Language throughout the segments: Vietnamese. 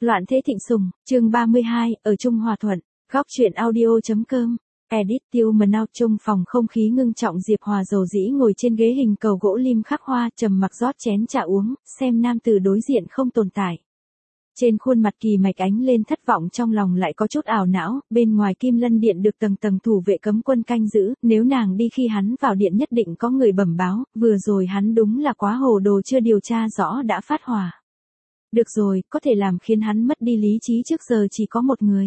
Loạn thế thịnh sùng, chương 32, ở chung hòa thuận, góc truyện audio.com. Edit Tiêu Mờ Nào. Trong phòng không khí ngưng trọng, Diệp Hòa dầu dĩ ngồi trên ghế hình cầu gỗ lim khắc hoa, trầm mặc rót chén trà uống, xem nam tử đối diện không tồn tại. Trên khuôn mặt Kỳ Mạch ánh lên thất vọng, trong lòng lại có chút ảo não. Bên ngoài Kim Lân Điện được tầng tầng thủ vệ cấm quân canh giữ, nếu nàng đi khi hắn vào điện nhất định có người bẩm báo. Vừa rồi hắn đúng là quá hồ đồ, chưa điều tra rõ đã phát hỏa. Được rồi, có thể làm khiến hắn mất đi lý trí trước giờ chỉ có một người.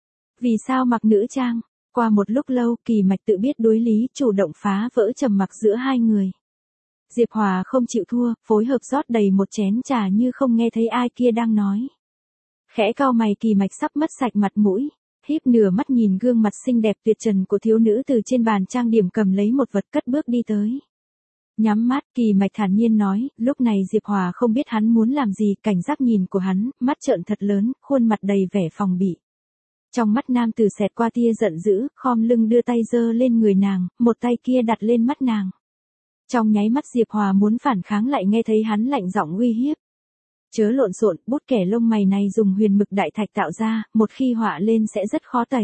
Vì sao mặc nữ trang? Qua một lúc lâu, Kỳ Mạch tự biết đối lý, chủ động phá vỡ trầm mặc giữa hai người. Diệp Hòa không chịu thua, phối hợp rót đầy một chén trà như không nghe thấy ai kia đang nói. Khẽ cau mày, Kỳ Mạch sắp mất sạch mặt mũi, híp nửa mắt nhìn gương mặt xinh đẹp tuyệt trần của thiếu nữ từ trên bàn trang điểm, cầm lấy một vật cất bước đi tới. Nhắm mắt, Kỳ Mạch thản nhiên nói, lúc này Diệp Hòa không biết hắn muốn làm gì, cảnh giác nhìn của hắn, mắt trợn thật lớn, khuôn mặt đầy vẻ phòng bị. Trong mắt nam tử xẹt qua tia giận dữ, khom lưng đưa tay giơ lên người nàng, một tay kia đặt lên mắt nàng. Trong nháy mắt Diệp Hòa muốn phản kháng lại nghe thấy hắn lạnh giọng uy hiếp. Chớ lộn xộn, bút kẻ lông mày này dùng huyền mực đại thạch tạo ra, một khi họa lên sẽ rất khó tẩy.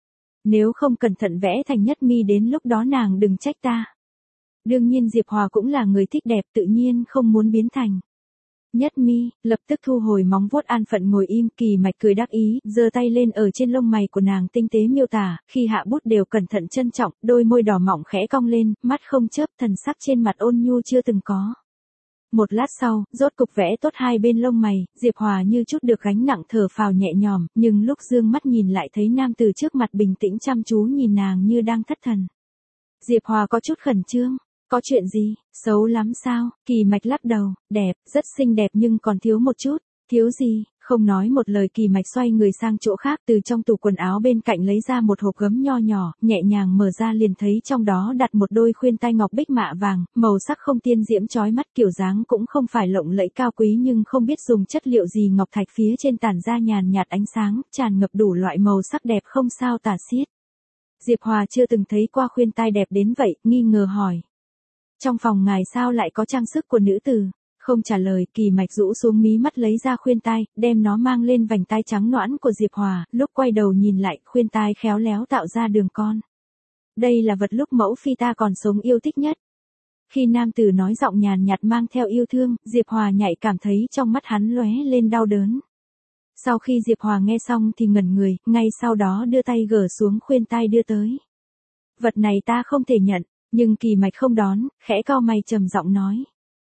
Nếu không cẩn thận vẽ thành nhất mi, đến lúc đó nàng đừng trách ta. Đương nhiên Diệp Hòa cũng là người thích đẹp, tự nhiên không muốn biến thành nhất mi, lập tức thu hồi móng vuốt, an phận ngồi im. Kỳ Mạch cười đắc ý, giơ tay lên ở trên lông mày của nàng tinh tế miêu tả, khi hạ bút đều cẩn thận trân trọng, đôi môi đỏ mọng khẽ cong lên, mắt không chớp, thần sắc trên mặt ôn nhu chưa từng có. Một lát sau, rốt cục vẽ tốt hai bên lông mày, Diệp Hòa như chút được gánh nặng, thở phào nhẹ nhõm, nhưng lúc dương mắt nhìn lại thấy nam từ trước mặt bình tĩnh chăm chú nhìn nàng như đang thất thần. Diệp Hòa có chút khẩn trương. Có chuyện gì, xấu lắm sao? Kỳ Mạch lắc đầu, đẹp, rất xinh đẹp nhưng còn thiếu một chút. Thiếu gì? Không nói một lời, Kỳ Mạch xoay người sang chỗ khác, từ trong tủ quần áo bên cạnh lấy ra một hộp gấm nho nhỏ, nhẹ nhàng mở ra liền thấy trong đó đặt một đôi khuyên tai ngọc bích mạ vàng, màu sắc không tiên diễm chói mắt, kiểu dáng cũng không phải lộng lẫy cao quý nhưng không biết dùng chất liệu gì, ngọc thạch phía trên tản ra nhàn nhạt ánh sáng, tràn ngập đủ loại màu sắc đẹp không sao tả xiết. Diệp Hòa chưa từng thấy qua khuyên tai đẹp đến vậy, nghi ngờ hỏi. Trong phòng ngài sao lại có trang sức của nữ tử? Không trả lời, Kỳ Mạch rũ xuống mí mắt lấy ra khuyên tai, đem nó mang lên vành tai trắng nõn của Diệp Hòa, lúc quay đầu nhìn lại, khuyên tai khéo léo tạo ra đường con. Đây là vật lúc mẫu phi ta còn sống yêu thích nhất. Khi nam tử nói giọng nhàn nhạt mang theo yêu thương, Diệp Hòa nhạy cảm thấy trong mắt hắn lóe lên đau đớn. Sau khi Diệp Hòa nghe xong thì ngẩn người, ngay sau đó đưa tay gỡ xuống khuyên tai đưa tới. Vật này ta không thể nhận. Nhưng Kỳ Mạch không đón, khẽ cau mày trầm giọng nói.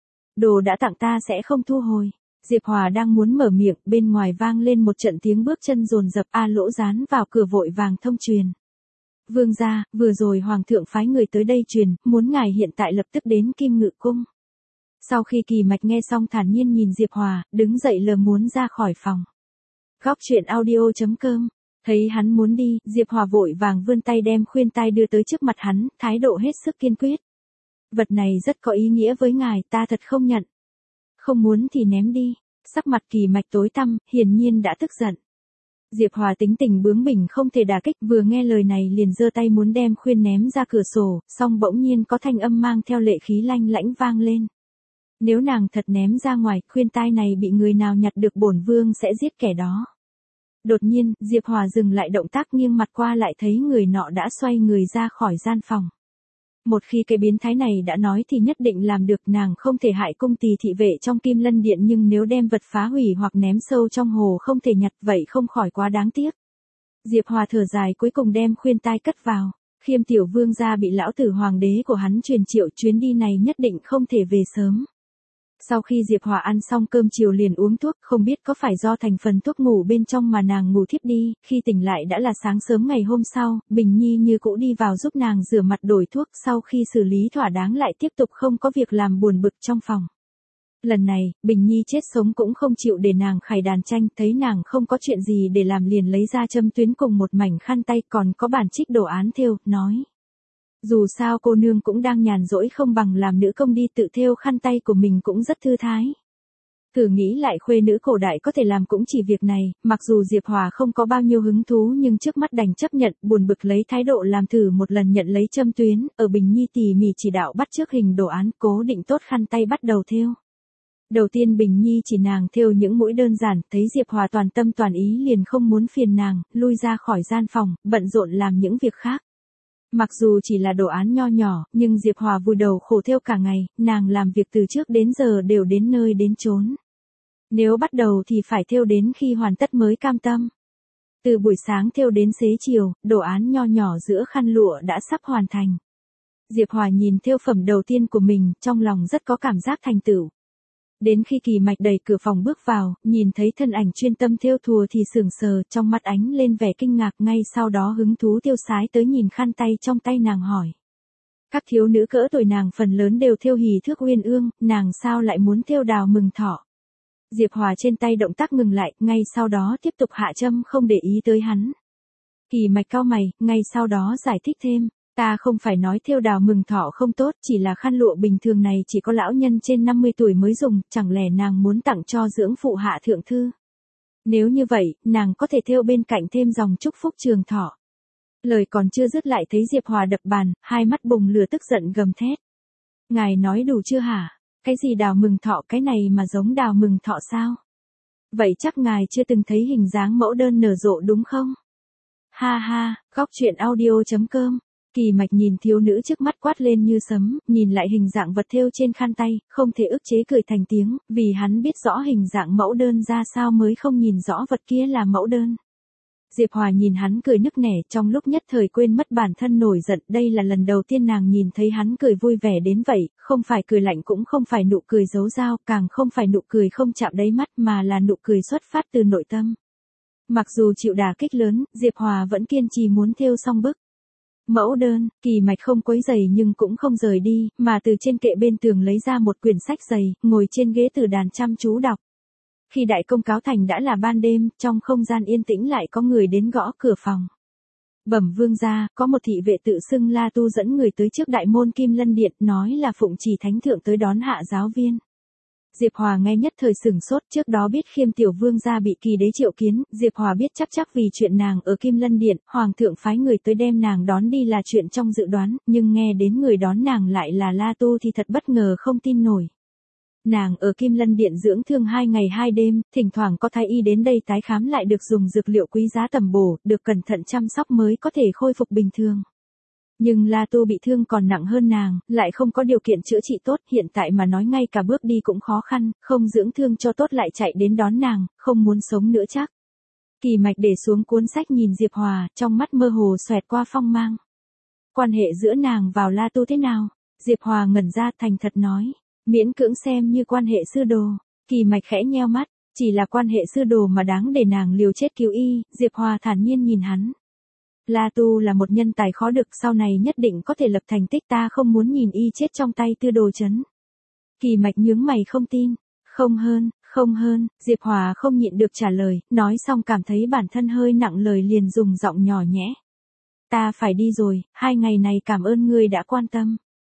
Đồ đã tặng ta sẽ không thu hồi. Diệp Hòa đang muốn mở miệng, bên ngoài vang lên một trận tiếng bước chân dồn dập, A Lỗ dán vào cửa vội vàng thông truyền. Vương gia, vừa rồi Hoàng thượng phái người tới đây truyền, muốn ngài hiện tại lập tức đến Kim Ngự Cung. Sau khi Kỳ Mạch nghe xong thản nhiên nhìn Diệp Hòa, đứng dậy lờ muốn ra khỏi phòng. Góc truyện audio.com. Thấy hắn muốn đi, Diệp Hòa vội vàng vươn tay đem khuyên tai đưa tới trước mặt hắn, thái độ hết sức kiên quyết. Vật này rất có ý nghĩa với ngài, ta thật không nhận. Không muốn thì ném đi. Sắc mặt Kỳ Mạch tối tăm, hiển nhiên đã tức giận. Diệp Hòa tính tình bướng bỉnh không thể đả kích, vừa nghe lời này liền giơ tay muốn đem khuyên ném ra cửa sổ, song bỗng nhiên có thanh âm mang theo lệ khí lanh lãnh vang lên. Nếu nàng thật ném ra ngoài, khuyên tai này bị người nào nhặt được bổn vương sẽ giết kẻ đó. Đột nhiên, Diệp Hòa dừng lại động tác, nghiêng mặt qua lại thấy người nọ đã xoay người ra khỏi gian phòng. Một khi cái biến thái này đã nói thì nhất định làm được, nàng không thể hại cung tỳ thị vệ trong Kim Lân Điện, nhưng nếu đem vật phá hủy hoặc ném sâu trong hồ không thể nhặt, vậy không khỏi quá đáng tiếc. Diệp Hòa thở dài, cuối cùng đem khuyên tai cất vào. Khiêm tiểu vương gia bị lão tử hoàng đế của hắn truyền triệu, chuyến đi này nhất định không thể về sớm. Sau khi Diệp Hòa ăn xong cơm chiều liền uống thuốc, không biết có phải do thành phần thuốc ngủ bên trong mà nàng ngủ thiếp đi, khi tỉnh lại đã là sáng sớm ngày hôm sau, Bình Nhi như cũ đi vào giúp nàng rửa mặt đổi thuốc, sau khi xử lý thỏa đáng lại tiếp tục không có việc làm buồn bực trong phòng. Lần này, Bình Nhi chết sống cũng không chịu để nàng khải đàn tranh, thấy nàng không có chuyện gì để làm liền lấy ra châm tuyến cùng một mảnh khăn tay, còn có bản trích đồ án thêu, nói. Dù sao cô nương cũng đang nhàn rỗi, không bằng làm nữ công đi, tự thêu khăn tay của mình cũng rất thư thái. Thử nghĩ lại, khuê nữ cổ đại có thể làm cũng chỉ việc này, mặc dù Diệp Hòa không có bao nhiêu hứng thú nhưng trước mắt đành chấp nhận, buồn bực lấy thái độ làm thử một lần, nhận lấy châm tuyến, ở Bình Nhi tỉ mỉ chỉ đạo bắt chước hình đồ án, cố định tốt khăn tay bắt đầu thêu. Đầu tiên Bình Nhi chỉ nàng thêu những mũi đơn giản, thấy Diệp Hòa toàn tâm toàn ý liền không muốn phiền nàng, lui ra khỏi gian phòng, bận rộn làm những việc khác. Mặc dù chỉ là đồ án nho nhỏ, nhưng Diệp Hòa vùi đầu khổ thêu cả ngày, nàng làm việc từ trước đến giờ đều đến nơi đến chốn. Nếu bắt đầu thì phải thêu đến khi hoàn tất mới cam tâm. Từ buổi sáng thêu đến xế chiều, đồ án nho nhỏ giữa khăn lụa đã sắp hoàn thành. Diệp Hòa nhìn thêu phẩm đầu tiên của mình, trong lòng rất có cảm giác thành tựu. Đến khi Kỳ Mạch đẩy cửa phòng bước vào, nhìn thấy thân ảnh chuyên tâm thêu thùa thì sững sờ, trong mắt ánh lên vẻ kinh ngạc, ngay sau đó hứng thú tiêu sái tới nhìn khăn tay trong tay nàng hỏi. Các thiếu nữ cỡ tuổi nàng phần lớn đều thêu hỷ thước uyên ương, nàng sao lại muốn thêu đào mừng thọ? Diệp Hòa trên tay động tác ngừng lại, ngay sau đó tiếp tục hạ châm không để ý tới hắn. Kỳ Mạch cau mày, ngay sau đó giải thích thêm. Ta không phải nói thêu đào mừng thọ không tốt, chỉ là khăn lụa bình thường này chỉ có lão nhân trên 50 tuổi mới dùng, chẳng lẽ nàng muốn tặng cho dưỡng phụ hạ thượng thư. Nếu như vậy, nàng có thể thêu bên cạnh thêm dòng chúc phúc trường thọ. Lời còn chưa dứt lại thấy Diệp Hòa đập bàn, hai mắt bùng lửa tức giận gầm thét. Ngài nói đủ chưa hả? Cái gì đào mừng thọ, cái này mà giống đào mừng thọ sao? Vậy chắc ngài chưa từng thấy hình dáng mẫu đơn nở rộ đúng không? Ha ha, góc truyện audio.com. Kỳ Mạch nhìn thiếu nữ trước mắt quát lên như sấm, nhìn lại hình dạng vật thêu trên khăn tay, không thể ức chế cười thành tiếng, vì hắn biết rõ hình dạng mẫu đơn ra sao mới không nhìn rõ vật kia là mẫu đơn. Diệp Hòa nhìn hắn cười nức nẻ, trong lúc nhất thời quên mất bản thân nổi giận, đây là lần đầu tiên nàng nhìn thấy hắn cười vui vẻ đến vậy, không phải cười lạnh cũng không phải nụ cười giấu dao, càng không phải nụ cười không chạm đáy mắt mà là nụ cười xuất phát từ nội tâm. Mặc dù chịu đả kích lớn, Diệp Hòa vẫn kiên trì muốn thêu xong bức mẫu đơn. Kỳ Mạch không quấy giày nhưng cũng không rời đi, mà từ trên kệ bên tường lấy ra một quyển sách dày, ngồi trên ghế từ đàn chăm chú đọc. Khi đại công cáo thành đã là ban đêm, trong không gian yên tĩnh lại có người đến gõ cửa phòng. Bẩm vương gia, có một thị vệ tự xưng La Tu dẫn người tới trước đại môn Kim Lân Điện, nói là phụng trì thánh thượng tới đón hạ giáo viên. Diệp Hòa nghe nhất thời sửng sốt, trước đó biết Khiêm tiểu vương gia bị Kỳ đế triệu kiến, Diệp Hòa biết chắc vì chuyện nàng ở Kim Lân Điện, hoàng thượng phái người tới đem nàng đón đi là chuyện trong dự đoán, nhưng nghe đến người đón nàng lại là La Tu thì thật bất ngờ không tin nổi. Nàng ở Kim Lân Điện dưỡng thương 2 ngày 2 đêm, thỉnh thoảng có thái y đến đây tái khám lại được dùng dược liệu quý giá tầm bổ, được cẩn thận chăm sóc mới có thể khôi phục bình thường. Nhưng La Tu bị thương còn nặng hơn nàng, lại không có điều kiện chữa trị tốt, hiện tại mà nói ngay cả bước đi cũng khó khăn, không dưỡng thương cho tốt lại chạy đến đón nàng, không muốn sống nữa chắc. Kỳ Mạch để xuống cuốn sách nhìn Diệp Hòa, trong mắt mơ hồ xoẹt qua phong mang. Quan hệ giữa nàng và La Tu thế nào? Diệp Hòa ngẩn ra thành thật nói, miễn cưỡng xem như quan hệ sư đồ. Kỳ Mạch khẽ nheo mắt, chỉ là quan hệ sư đồ mà đáng để nàng liều chết cứu y. Diệp Hòa thản nhiên nhìn hắn. La Tu là một nhân tài khó được, sau này nhất định có thể lập thành tích, ta không muốn nhìn y chết trong tay Tư Đồ Chấn. Kỳ Mạch nhướng mày không tin. Không hơn, Diệp Hòa không nhịn được trả lời, nói xong cảm thấy bản thân hơi nặng lời liền dùng giọng nhỏ nhẽ. Ta phải đi rồi, 2 ngày này cảm ơn ngươi đã quan tâm.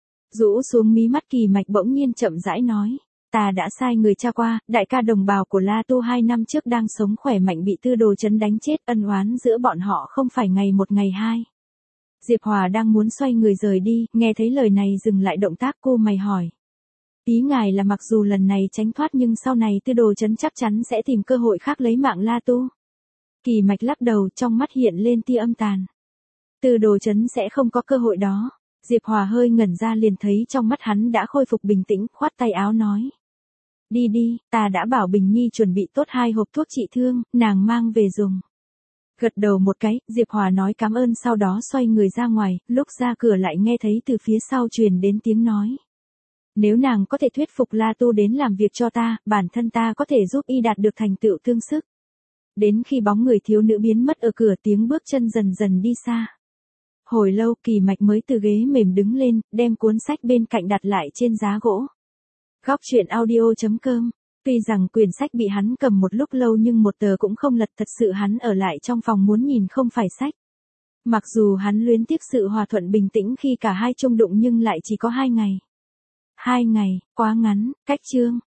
Rũ xuống mí mắt Kỳ Mạch bỗng nhiên chậm rãi nói. Ta đã sai người tra qua, đại ca đồng bào của La Tu 2 năm trước đang sống khỏe mạnh bị Tư Đồ Chấn đánh chết, ân oán giữa bọn họ không phải ngày một ngày hai. Diệp Hòa đang muốn xoay người rời đi, nghe thấy lời này dừng lại động tác, cô mày hỏi. Ý ngài là mặc dù lần này tránh thoát nhưng sau này Tư Đồ Chấn chắc chắn sẽ tìm cơ hội khác lấy mạng La Tu. Kỳ Mạch lắc đầu, trong mắt hiện lên tia âm tàn. Tư Đồ Chấn sẽ không có cơ hội đó. Diệp Hòa hơi ngẩn ra liền thấy trong mắt hắn đã khôi phục bình tĩnh, khoát tay áo nói. Đi đi, ta đã bảo Bình Nhi chuẩn bị tốt 2 hộp thuốc trị thương, nàng mang về dùng. Gật đầu một cái, Diệp Hòa nói cảm ơn sau đó xoay người ra ngoài, lúc ra cửa lại nghe thấy từ phía sau truyền đến tiếng nói. Nếu nàng có thể thuyết phục La Tu đến làm việc cho ta, bản thân ta có thể giúp y đạt được thành tựu tương sức. Đến khi bóng người thiếu nữ biến mất ở cửa, tiếng bước chân dần dần đi xa. Hồi lâu Kỳ Mạch mới từ ghế mềm đứng lên, đem cuốn sách bên cạnh đặt lại trên giá gỗ. Góc truyện audio.com. Tuy rằng quyển sách bị hắn cầm một lúc lâu nhưng một tờ cũng không lật, thật sự hắn ở lại trong phòng muốn nhìn không phải sách. Mặc dù hắn luyến tiếc sự hòa thuận bình tĩnh khi cả hai chung đụng nhưng lại chỉ có 2 ngày. 2 ngày, quá ngắn, cách chương.